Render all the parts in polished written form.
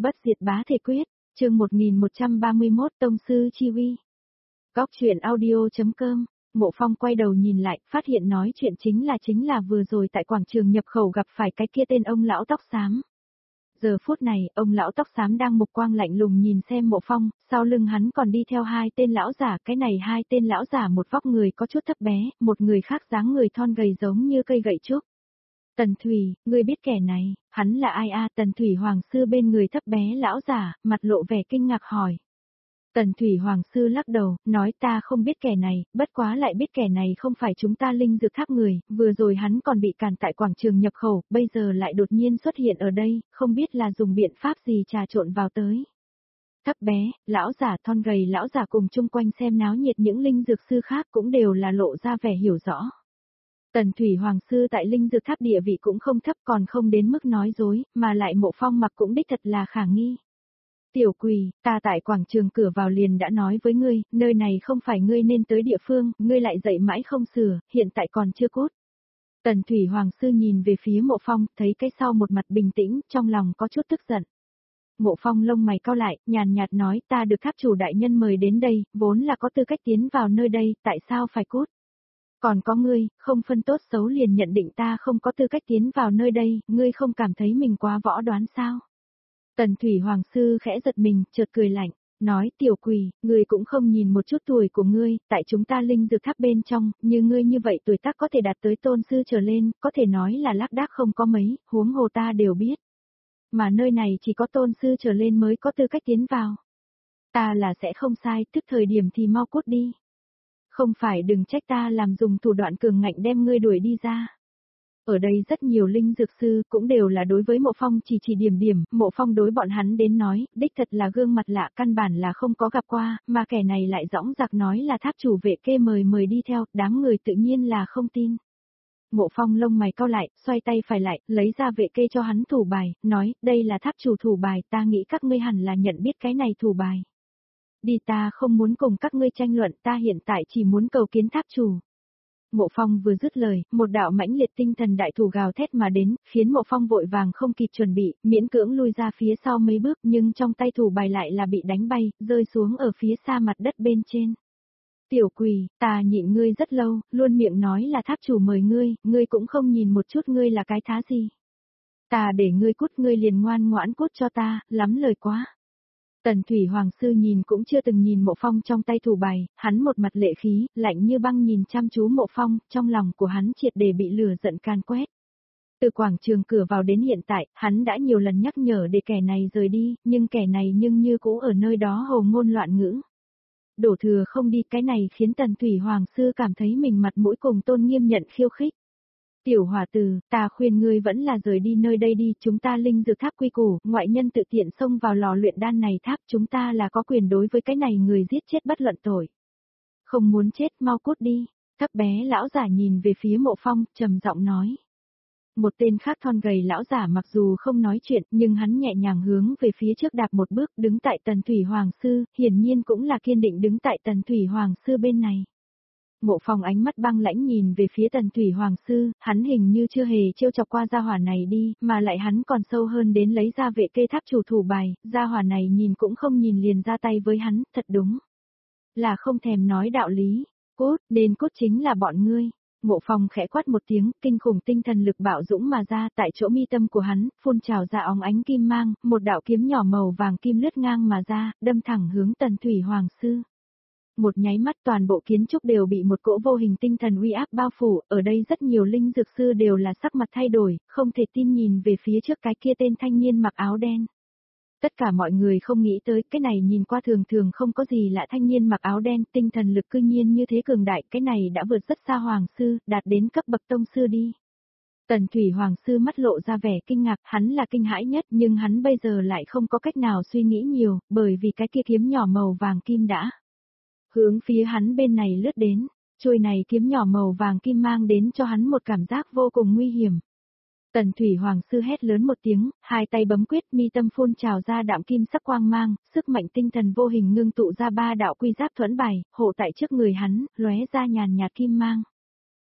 Bất diệt bá thể quyết, chương 1131 Tông sư chi uy. Góc truyện audio.com. Mộ Phong quay đầu nhìn lại, phát hiện nói chuyện chính là vừa rồi tại quảng trường nhập khẩu gặp phải cái kia tên ông lão tóc xám. Giờ phút này, ông lão tóc xám đang mục quang lạnh lùng nhìn xem Mộ Phong, sau lưng hắn còn đi theo hai tên lão giả, cái này hai tên lão giả một vóc người có chút thấp bé, một người khác dáng người thon gầy giống như cây gậy trúc. Tần Thủy, ngươi biết kẻ này, hắn là ai a? Tần Thủy Hoàng sư bên người thấp bé lão giả, mặt lộ vẻ kinh ngạc hỏi. Tần Thủy Hoàng sư lắc đầu, nói ta không biết kẻ này, bất quá lại biết kẻ này không phải chúng ta linh dược tháp người, vừa rồi hắn còn bị cản tại quảng trường nhập khẩu, bây giờ lại đột nhiên xuất hiện ở đây, không biết là dùng biện pháp gì trà trộn vào tới. Thấp bé, lão giả thon gầy lão giả cùng chung quanh xem náo nhiệt những linh dược sư khác cũng đều là lộ ra vẻ hiểu rõ. Tần Thủy Hoàng sư tại linh dược tháp địa vị cũng không thấp còn không đến mức nói dối, mà lại Mộ Phong mặc cũng đích thật là khả nghi. Tiểu quỷ, ta tại quảng trường cửa vào liền đã nói với ngươi, nơi này không phải ngươi nên tới địa phương, ngươi lại dậy mãi không sửa, hiện tại còn chưa cút. Tần Thủy Hoàng sư nhìn về phía Mộ Phong, thấy cái sau một mặt bình tĩnh, trong lòng có chút tức giận. Mộ Phong lông mày cau lại, nhàn nhạt nói ta được tháp chủ đại nhân mời đến đây, vốn là có tư cách tiến vào nơi đây, tại sao phải cút? Còn có ngươi, không phân tốt xấu liền nhận định ta không có tư cách tiến vào nơi đây, ngươi không cảm thấy mình quá võ đoán sao? Tần Thủy Hoàng sư khẽ giật mình, chợt cười lạnh, nói tiểu quỷ, ngươi cũng không nhìn một chút tuổi của ngươi, tại chúng ta linh dược tháp bên trong, như ngươi như vậy tuổi tác có thể đạt tới tôn sư trở lên, có thể nói là lác đác không có mấy, huống hồ ta đều biết. Mà nơi này chỉ có tôn sư trở lên mới có tư cách tiến vào. Ta là sẽ không sai, tức thời điểm thì mau cút đi. Không phải đừng trách ta làm dùng thủ đoạn cường ngạnh đem ngươi đuổi đi ra. Ở đây rất nhiều linh dược sư cũng đều là đối với Mộ Phong chỉ điểm, Mộ Phong đối bọn hắn đến nói, đích thật là gương mặt lạ căn bản là không có gặp qua, mà kẻ này lại dõng dạc nói là tháp chủ vệ kê mời đi theo, đám người tự nhiên là không tin. Mộ Phong lông mày cau lại, xoay tay phải lại, lấy ra vệ kê cho hắn thủ bài, nói, đây là tháp chủ thủ bài, ta nghĩ các ngươi hẳn là nhận biết cái này thủ bài. Đi ta không muốn cùng các ngươi tranh luận, ta hiện tại chỉ muốn cầu kiến tháp chủ. Mộ Phong vừa dứt lời, một đạo mãnh liệt tinh thần đại thủ gào thét mà đến, khiến Mộ Phong vội vàng không kịp chuẩn bị, miễn cưỡng lui ra phía sau mấy bước nhưng trong tay thủ bài lại là bị đánh bay, rơi xuống ở phía xa mặt đất bên trên. Tiểu quỷ, ta nhịn ngươi rất lâu, luôn miệng nói là tháp chủ mời ngươi cũng không nhìn một chút ngươi là cái thá gì. Ta để ngươi cút ngươi liền ngoan ngoãn cút cho ta, lắm lời quá. Tần Thủy Hoàng sư nhìn cũng chưa từng nhìn Mộ Phong trong tay thủ bài, hắn một mặt lệ khí, lạnh như băng nhìn chăm chú Mộ Phong, trong lòng của hắn triệt để bị lửa giận can quét. Từ quảng trường cửa vào đến hiện tại, hắn đã nhiều lần nhắc nhở để kẻ này rời đi, nhưng kẻ này như cũ ở nơi đó hồ ngôn loạn ngữ. Đổ thừa không đi, cái này khiến Tần Thủy Hoàng sư cảm thấy mình mặt mũi cùng tôn nghiêm nhận khiêu khích. Tiểu hòa tử, ta khuyên ngươi vẫn là rời đi nơi đây đi, chúng ta linh dược tháp quy củ, ngoại nhân tự tiện xông vào lò luyện đan này tháp, chúng ta là có quyền đối với cái này người giết chết bất luận tội. Không muốn chết, mau cút đi. Thấp bé lão giả nhìn về phía Mộ Phong, trầm giọng nói. Một tên khác thon gầy lão giả mặc dù không nói chuyện, nhưng hắn nhẹ nhàng hướng về phía trước đạp một bước, đứng tại Tần Thủy Hoàng sư, hiển nhiên cũng là kiên định đứng tại Tần Thủy Hoàng sư bên này. Mộ Phong ánh mắt băng lãnh nhìn về phía Tần Thủy Hoàng sư, hắn hình như chưa hề trêu chọc qua gia hỏa này đi, mà lại hắn còn sâu hơn đến lấy ra vệ kê tháp chủ thủ bài, gia hỏa này nhìn cũng không nhìn liền ra tay với hắn, thật đúng. Là không thèm nói đạo lý, cốt, nên cốt chính là bọn ngươi. Mộ Phong khẽ quát một tiếng, kinh khủng tinh thần lực bạo dũng mà ra, tại chỗ mi tâm của hắn, phun trào ra óng ánh kim mang, một đạo kiếm nhỏ màu vàng kim lướt ngang mà ra, đâm thẳng hướng Tần Thủy Hoàng sư. Một nháy mắt toàn bộ kiến trúc đều bị một cỗ vô hình tinh thần uy áp bao phủ, ở đây rất nhiều linh dược sư đều là sắc mặt thay đổi, không thể tin nhìn về phía trước cái kia tên thanh niên mặc áo đen. Tất cả mọi người không nghĩ tới, cái này nhìn qua thường không có gì lạ thanh niên mặc áo đen, tinh thần lực cư nhiên như thế cường đại, cái này đã vượt rất xa hoàng sư, đạt đến cấp bậc tông sư đi. Tần Thủy Hoàng sư mắt lộ ra vẻ kinh ngạc, hắn là kinh hãi nhất nhưng hắn bây giờ lại không có cách nào suy nghĩ nhiều, bởi vì cái kia kiếm nhỏ màu vàng kim đã hướng phía hắn bên này lướt đến, chuôi này kiếm nhỏ màu vàng kim mang đến cho hắn một cảm giác vô cùng nguy hiểm. Tần Thủy Hoàng sư hét lớn một tiếng, hai tay bấm quyết mi tâm phun trào ra đạm kim sắc quang mang, sức mạnh tinh thần vô hình ngưng tụ ra ba đạo quy giáp thuẫn bài, hộ tại trước người hắn, lóe ra nhàn nhạt kim mang.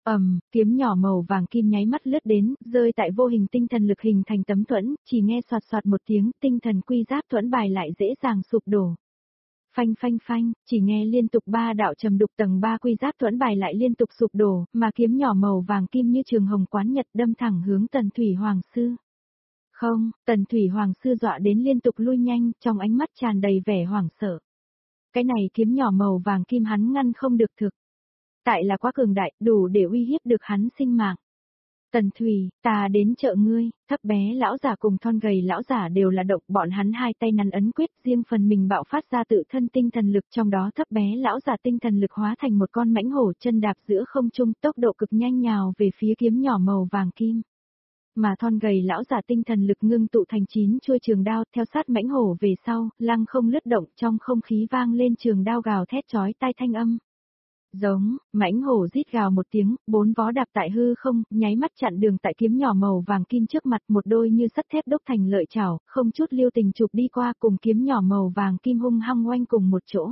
Kiếm nhỏ màu vàng kim nháy mắt lướt đến, rơi tại vô hình tinh thần lực hình thành tấm thuẫn, chỉ nghe soạt soạt một tiếng, tinh thần quy giáp thuẫn bài lại dễ dàng sụp đổ. Phanh phanh phanh, chỉ nghe liên tục 3 đạo trầm đục tầng 3 quy giáp thuẫn bài lại liên tục sụp đổ, mà kiếm nhỏ màu vàng kim như trường hồng quán nhật đâm thẳng hướng Tần Thủy Hoàng sư. Không, Tần Thủy Hoàng sư dọa đến liên tục lui nhanh, trong ánh mắt tràn đầy vẻ hoảng sợ. Cái này kiếm nhỏ màu vàng kim hắn ngăn không được thực. Tại là quá cường đại, đủ để uy hiếp được hắn sinh mạng. Tần Thủy, ta đến trợ ngươi, thấp bé lão giả cùng thon gầy lão giả đều là động, bọn hắn hai tay nắn ấn quyết, riêng phần mình bạo phát ra tự thân tinh thần lực, trong đó thấp bé lão giả tinh thần lực hóa thành một con mãnh hổ chân đạp giữa không trung, tốc độ cực nhanh nhào về phía kiếm nhỏ màu vàng kim. Mà thon gầy lão giả tinh thần lực ngưng tụ thành 9 chuôi trường đao, theo sát mãnh hổ về sau, lăng không lướt động, trong không khí vang lên trường đao gào thét chói tai thanh âm. Giống, mãnh hổ rít gào một tiếng, 4 vó đạp tại hư không, nháy mắt chặn đường tại kiếm nhỏ màu vàng kim trước mặt, một đôi như sắt thép đúc thành lợi chảo, không chút lưu tình chụp đi qua, cùng kiếm nhỏ màu vàng kim hung hăng oanh cùng một chỗ.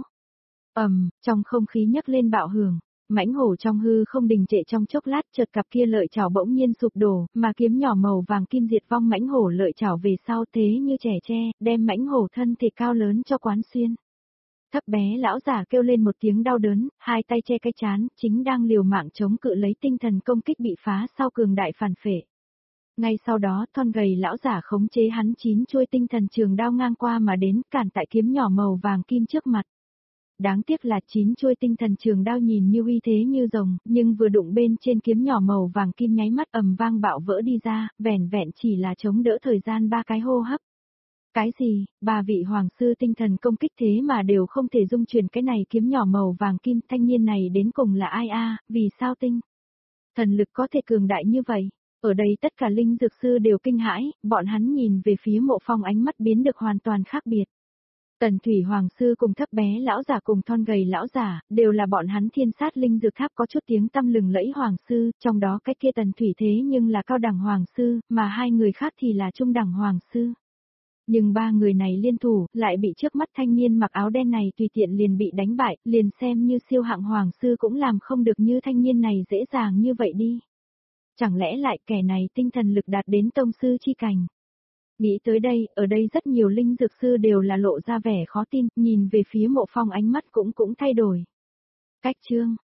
Trong không khí nhấc lên bạo hưởng, mãnh hổ trong hư không đình trệ trong chốc lát, chợt cặp kia lợi chảo bỗng nhiên sụp đổ, mà kiếm nhỏ màu vàng kim diệt vong mãnh hổ lợi chảo về sau thế như trẻ tre, đem mãnh hổ thân thể cao lớn cho quán xuyên. Thấp bé lão giả kêu lên một tiếng đau đớn, hai tay che cái chán, chính đang liều mạng chống cự lấy tinh thần công kích bị phá sau cường đại phản phệ. Ngay sau đó, thon gầy lão giả khống chế hắn 9 chuôi tinh thần trường đao ngang qua mà đến, cản tại kiếm nhỏ màu vàng kim trước mặt. Đáng tiếc là 9 chuôi tinh thần trường đao nhìn như uy thế như rồng, nhưng vừa đụng bên trên kiếm nhỏ màu vàng kim nháy mắt vang bạo vỡ đi ra, vẻn vẹn chỉ là chống đỡ thời gian 3 cái hô hấp. Cái gì, 3 vị hoàng sư tinh thần công kích thế mà đều không thể dung chuyển cái này kiếm nhỏ màu vàng kim, thanh niên này đến cùng là ai a? Vì sao tinh thần lực có thể cường đại như vậy? Ở đây tất cả linh dược sư đều kinh hãi, bọn hắn nhìn về phía Mộ Phong ánh mắt biến được hoàn toàn khác biệt. Tần Thủy Hoàng sư cùng thấp bé lão giả cùng thon gầy lão giả, đều là bọn hắn thiên sát linh dược tháp có chút tiếng tăm lừng lẫy hoàng sư, trong đó cái kia Tần Thủy thế nhưng là cao đẳng hoàng sư, mà hai người khác thì là trung đẳng hoàng sư. Nhưng 3 người này liên thủ, lại bị trước mắt thanh niên mặc áo đen này tùy tiện liền bị đánh bại, liền xem như siêu hạng hoàng sư cũng làm không được như thanh niên này dễ dàng như vậy đi. Chẳng lẽ lại kẻ này tinh thần lực đạt đến tông sư chi cảnh? Nghĩ tới đây, ở đây rất nhiều linh dược sư đều là lộ ra vẻ khó tin, nhìn về phía Mộ Phong ánh mắt cũng thay đổi. Cách chương,